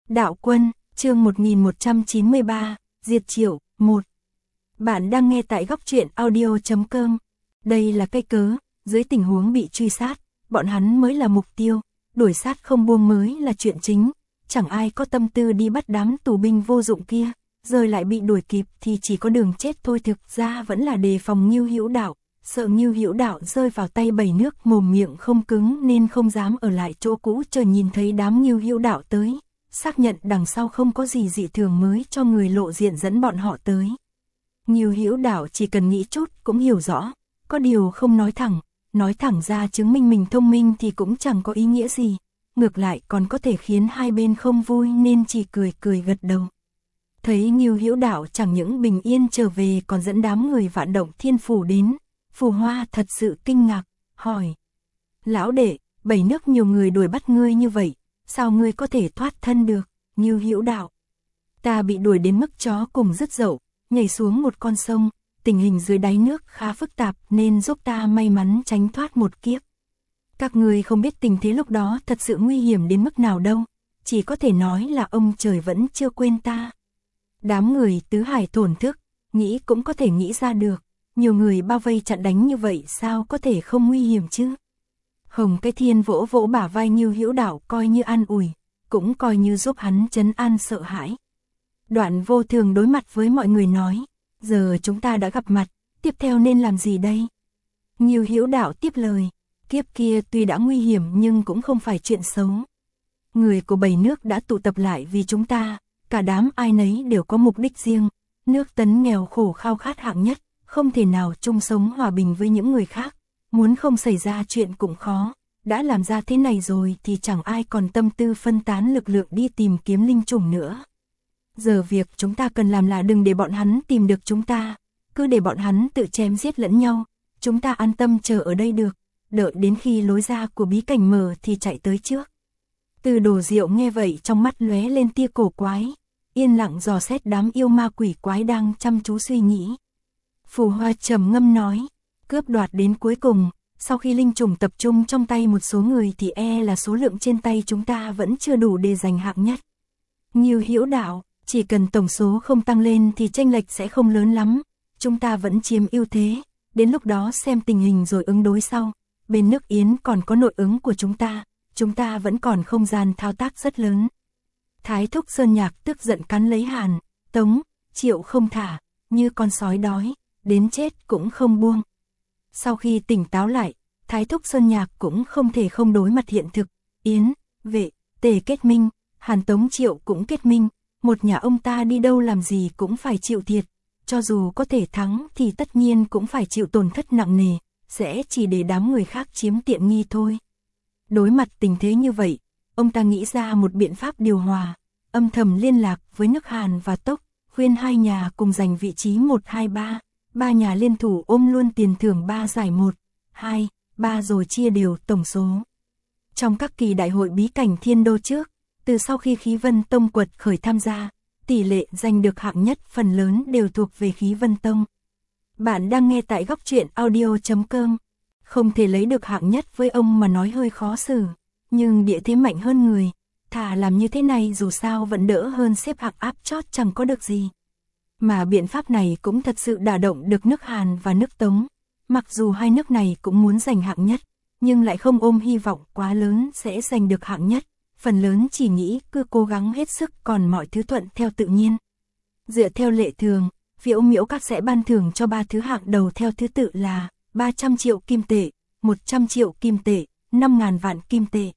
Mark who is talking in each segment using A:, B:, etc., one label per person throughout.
A: Đạo Quân, chương 1193, Diệt Triệu, 1. Bạn đang nghe tại góc truyện audio.com. Đây là cây cớ, dưới tình huống bị truy sát, bọn hắn mới là mục tiêu, đuổi sát không buông mới là chuyện chính, chẳng ai có tâm tư đi bắt đám tù binh vô dụng kia, rồi lại bị đuổi kịp thì chỉ có đường chết thôi. Thực ra vẫn là đề phòng Ngưu Hữu Đạo, sợ Ngưu Hữu Đạo rơi vào tay Bảy Nước mồm miệng không cứng nên không dám ở lại chỗ cũ chờ nhìn thấy đám Ngưu Hữu Đạo tới, xác nhận đằng sau không có gì dị thường mới cho người lộ diện dẫn bọn họ tới. Ngưu Hữu Đạo chỉ cần nghĩ chút cũng hiểu rõ, có điều không nói thẳng ra chứng minh mình thông minh thì cũng chẳng có ý nghĩa gì, ngược lại còn có thể khiến hai bên không vui nên chỉ cười cười gật đầu. Thấy Ngưu Hữu Đạo chẳng những bình yên trở về còn dẫn đám người Vạn Động Thiên Phủ đến, Phù Hoa thật sự kinh ngạc, hỏi: Lão đệ, Bảy Nước nhiều người đuổi bắt ngươi như vậy, sao ngươi có thể thoát thân được? Ngưu Hữu Đạo: Ta bị đuổi đến mức chó cùng rứt dậu, nhảy xuống một con sông, tình hình dưới đáy nước khá phức tạp nên giúp ta may mắn tránh thoát một kiếp. Các ngươi không biết tình thế lúc đó thật sự nguy hiểm đến mức nào đâu, chỉ có thể nói là ông trời vẫn chưa quên ta. Đám người tứ hải thổn thức, nghĩ cũng có thể nghĩ ra được, nhiều người bao vây chặn đánh như vậy sao có thể không nguy hiểm chứ. Hồng Cái Thiên vỗ vỗ bả vai Ngưu Hữu Đạo coi như an ủi, cũng coi như giúp hắn trấn an sợ hãi. Đoạn Vô Thường đối mặt với mọi người nói: Giờ chúng ta đã gặp mặt, tiếp theo nên làm gì đây? Ngưu Hữu Đạo tiếp lời: Kiếp kia tuy đã nguy hiểm nhưng cũng không phải chuyện xấu. Người của Bảy Nước đã tụ tập lại vì chúng ta, cả đám ai nấy đều có mục đích riêng. Nước Tấn nghèo khổ khao khát hạng nhất, không thể nào chung sống hòa bình với những người khác, muốn không xảy ra chuyện cũng khó. Đã làm ra thế này rồi thì chẳng ai còn tâm tư phân tán lực lượng đi tìm kiếm linh trùng nữa. Giờ việc chúng ta cần làm là đừng để bọn hắn tìm được chúng ta, cứ để bọn hắn tự chém giết lẫn nhau, chúng ta an tâm chờ ở đây được, đợi đến khi lối ra của bí cảnh mở thì chạy tới trước. Từ Đồ Diệu nghe vậy trong mắt lóe lên tia cổ quái, yên lặng dò xét đám yêu ma quỷ quái đang chăm chú suy nghĩ. Phù Hoa trầm ngâm nói: Cướp đoạt đến cuối cùng, sau khi linh trùng tập trung trong tay một số người thì là số lượng trên tay chúng ta vẫn chưa đủ để giành hạng nhất. Ngưu Hữu Đạo: Chỉ cần tổng số không tăng lên thì chênh lệch sẽ không lớn lắm, chúng ta vẫn chiếm ưu thế, đến lúc đó xem tình hình rồi ứng đối sau. Bên nước Yến còn có nội ứng của chúng ta vẫn còn không gian thao tác rất lớn. Thái thúc Sơn Nhạc tức giận cắn lấy Hàn, Tống, Triệu không thả, như con sói đói, đến chết cũng không buông. Sau khi tỉnh táo lại, Thái thúc Sơn Nhạc cũng không thể không đối mặt hiện thực. Yến, Vệ, Tề kết minh, Hàn, Tống, Triệu cũng kết minh, một nhà ông ta đi đâu làm gì cũng phải chịu thiệt, cho dù có thể thắng thì tất nhiên cũng phải chịu tổn thất nặng nề, sẽ chỉ để đám người khác chiếm tiện nghi thôi. Đối mặt tình thế như vậy, ông ta nghĩ ra một biện pháp điều hòa, âm thầm liên lạc với nước Hàn và Tốc, khuyên hai nhà cùng giành vị trí 1, 2, 3, ba nhà liên thủ ôm luôn tiền thưởng 3 giải 1, 2, 3 rồi chia đều tổng số. Trong các kỳ đại hội bí cảnh Thiên Đô trước, từ sau khi Khí Vân Tông quật khởi tham gia, tỷ lệ giành được hạng nhất phần lớn đều thuộc về Khí Vân Tông. Bạn đang nghe tại góc truyện audio.com. Không thể lấy được hạng nhất với ông mà nói hơi khó xử, nhưng địa thế mạnh hơn người, thà làm như thế này dù sao vẫn đỡ hơn xếp hạng áp chót chẳng có được gì. Mà biện pháp này cũng thật sự đả động được nước Hàn và nước Tống, mặc dù hai nước này cũng muốn giành hạng nhất, nhưng lại không ôm hy vọng quá lớn sẽ giành được hạng nhất, phần lớn chỉ nghĩ cứ cố gắng hết sức còn mọi thứ thuận theo tự nhiên. Dựa theo lệ thường, Phiễu Miễu Các sẽ ban thưởng cho 3 thứ hạng đầu theo thứ tự là 300 triệu kim tệ, 100 triệu kim tệ, 5.000 vạn kim tệ.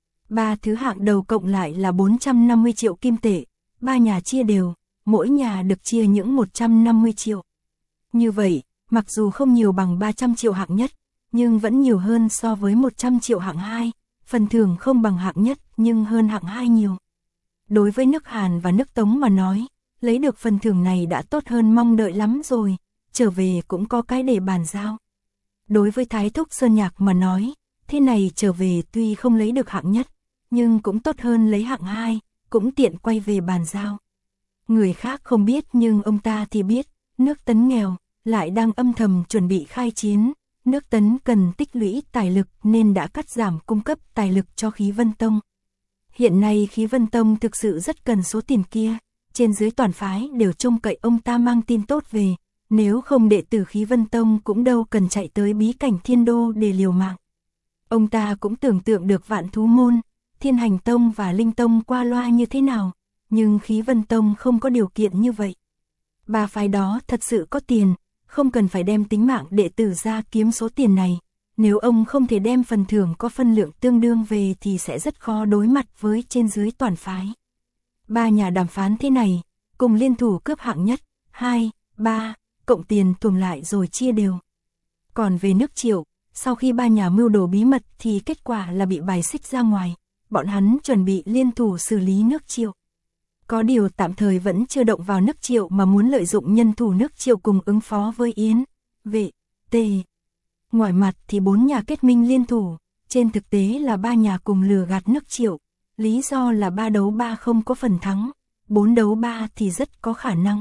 A: 3 thứ hạng đầu cộng lại là 450 triệu kim tệ, ba nhà chia đều, mỗi nhà được chia những 150 triệu. Như vậy, mặc dù không nhiều bằng 300 triệu hạng nhất, nhưng vẫn nhiều hơn so với 100 triệu hạng 2, phần thưởng không bằng hạng nhất nhưng hơn hạng 2 nhiều. Đối với nước Hàn và nước Tống mà nói, lấy được phần thưởng này đã tốt hơn mong đợi lắm rồi, trở về cũng có cái để bàn giao. Đối với Thái thúc Sơn Nhạc mà nói, thế này trở về tuy không lấy được hạng nhất, nhưng cũng tốt hơn lấy hạng 2, cũng tiện quay về bàn giao. Người khác không biết nhưng ông ta thì biết, nước Tấn nghèo, lại đang âm thầm chuẩn bị khai chiến, nước Tấn cần tích lũy tài lực nên đã cắt giảm cung cấp tài lực cho Khí Vân Tông. Hiện nay Khí Vân Tông thực sự rất cần số tiền kia, trên dưới toàn phái đều trông cậy ông ta mang tin tốt về, nếu không đệ tử Khí Vân Tông cũng đâu cần chạy tới bí cảnh Thiên Đô để liều mạng. Ông ta cũng tưởng tượng được Vạn Thú Môn, Thiên Hành Tông và Linh Tông qua loa như thế nào, nhưng Khí Vân Tông không có điều kiện như vậy. Ba phái đó thật sự có tiền, không cần phải đem tính mạng đệ tử ra kiếm số tiền này. Nếu ông không thể đem phần thưởng có phân lượng tương đương về thì sẽ rất khó đối mặt với trên dưới toàn phái. Ba nhà đàm phán thế này, cùng liên thủ cướp hạng nhất, 2, 3, cộng tiền tuồng lại rồi chia đều. Còn về nước Triệu, sau khi ba nhà mưu đồ bí mật thì kết quả là bị bài xích ra ngoài, bọn hắn chuẩn bị liên thủ xử lý nước Triệu. Có điều tạm thời vẫn chưa động vào nước Triệu mà muốn lợi dụng nhân thủ nước Triệu cùng ứng phó với Yến, Vệ, Tề. Ngoài mặt thì 4 nhà kết minh liên thủ, trên thực tế là 3 nhà cùng lừa gạt nước Triệu, lý do là 3 đấu 3 không có phần thắng, 4 đấu 3 thì rất có khả năng.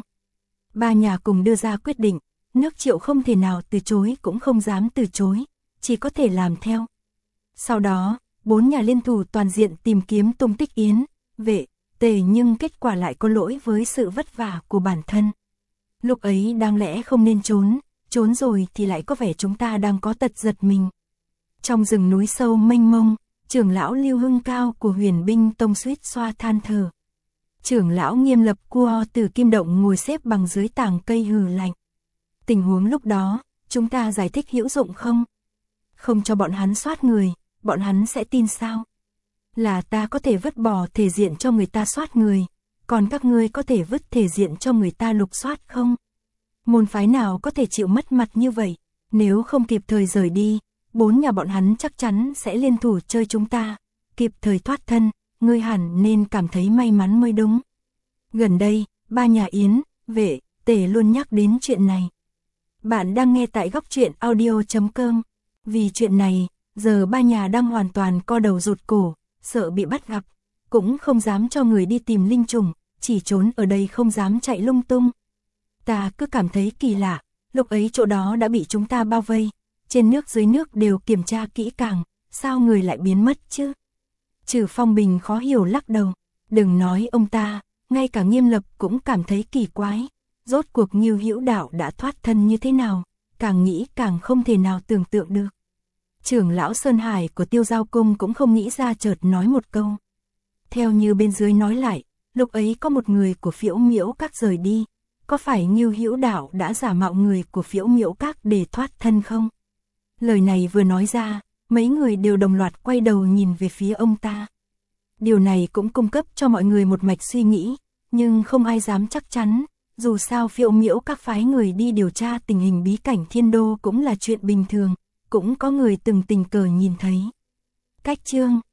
A: 3 nhà cùng đưa ra quyết định, nước Triệu không thể nào từ chối cũng không dám từ chối, chỉ có thể làm theo. Sau đó, 4 nhà liên thủ toàn diện tìm kiếm tung tích Yến, Vệ, Tề nhưng kết quả lại có lỗi với sự vất vả của bản thân. Lúc ấy đáng lẽ không nên trốn rồi thì lại có vẻ chúng ta đang có tật giật mình. Trong rừng núi sâu mênh mông, trưởng lão Lưu Hưng Cao của Huyền Binh Tông suýt xoa than thở. Trưởng lão Nghiêm Lập Cua từ Kim Động ngồi xếp bằng dưới tàng cây hừ lạnh. Tình huống lúc đó, chúng ta giải thích hữu dụng không? Không cho bọn hắn soát người, bọn hắn sẽ tin sao? Là ta có thể vứt bỏ thể diện cho người ta soát người, còn các ngươi có thể vứt thể diện cho người ta lục soát không? Môn phái nào có thể chịu mất mặt như vậy, nếu không kịp thời rời đi, 4 nhà bọn hắn chắc chắn sẽ liên thủ chơi chúng ta, kịp thời thoát thân, ngươi hẳn nên cảm thấy may mắn mới đúng. Gần đây, 3 nhà Yến, Vệ, Tề luôn nhắc đến chuyện này. Bạn đang nghe tại góc truyện audio.com. Vì chuyện này, giờ 3 nhà đang hoàn toàn co đầu rụt cổ, sợ bị bắt gặp, cũng không dám cho người đi tìm linh trùng, chỉ trốn ở đây không dám chạy lung tung. Ta cứ cảm thấy kỳ lạ, lúc ấy chỗ đó đã bị chúng ta bao vây, trên nước dưới nước đều kiểm tra kỹ càng, sao người lại biến mất chứ? Trừ Phong Bình khó hiểu lắc đầu, đừng nói ông ta, ngay cả Nghiêm Lập cũng cảm thấy kỳ quái, rốt cuộc Ngưu Hữu Đạo đã thoát thân như thế nào, càng nghĩ càng không thể nào tưởng tượng được. Trưởng lão Sơn Hải của Tiêu Giao Cung cũng không nghĩ ra chợt nói một câu. Theo như bên dưới nói lại, lúc ấy có một người của Phiễu Miễu Các rời đi, có phải Ngưu Hữu Đạo đã giả mạo người của Phiễu Miễu Các để thoát thân không? Lời này vừa nói ra, mấy người đều đồng loạt quay đầu nhìn về phía ông ta. Điều này cũng cung cấp cho mọi người một mạch suy nghĩ, nhưng không ai dám chắc chắn, dù sao Phiễu Miễu Các phái người đi điều tra tình hình bí cảnh Thiên Đô cũng là chuyện bình thường, cũng có người từng tình cờ nhìn thấy. Cách chương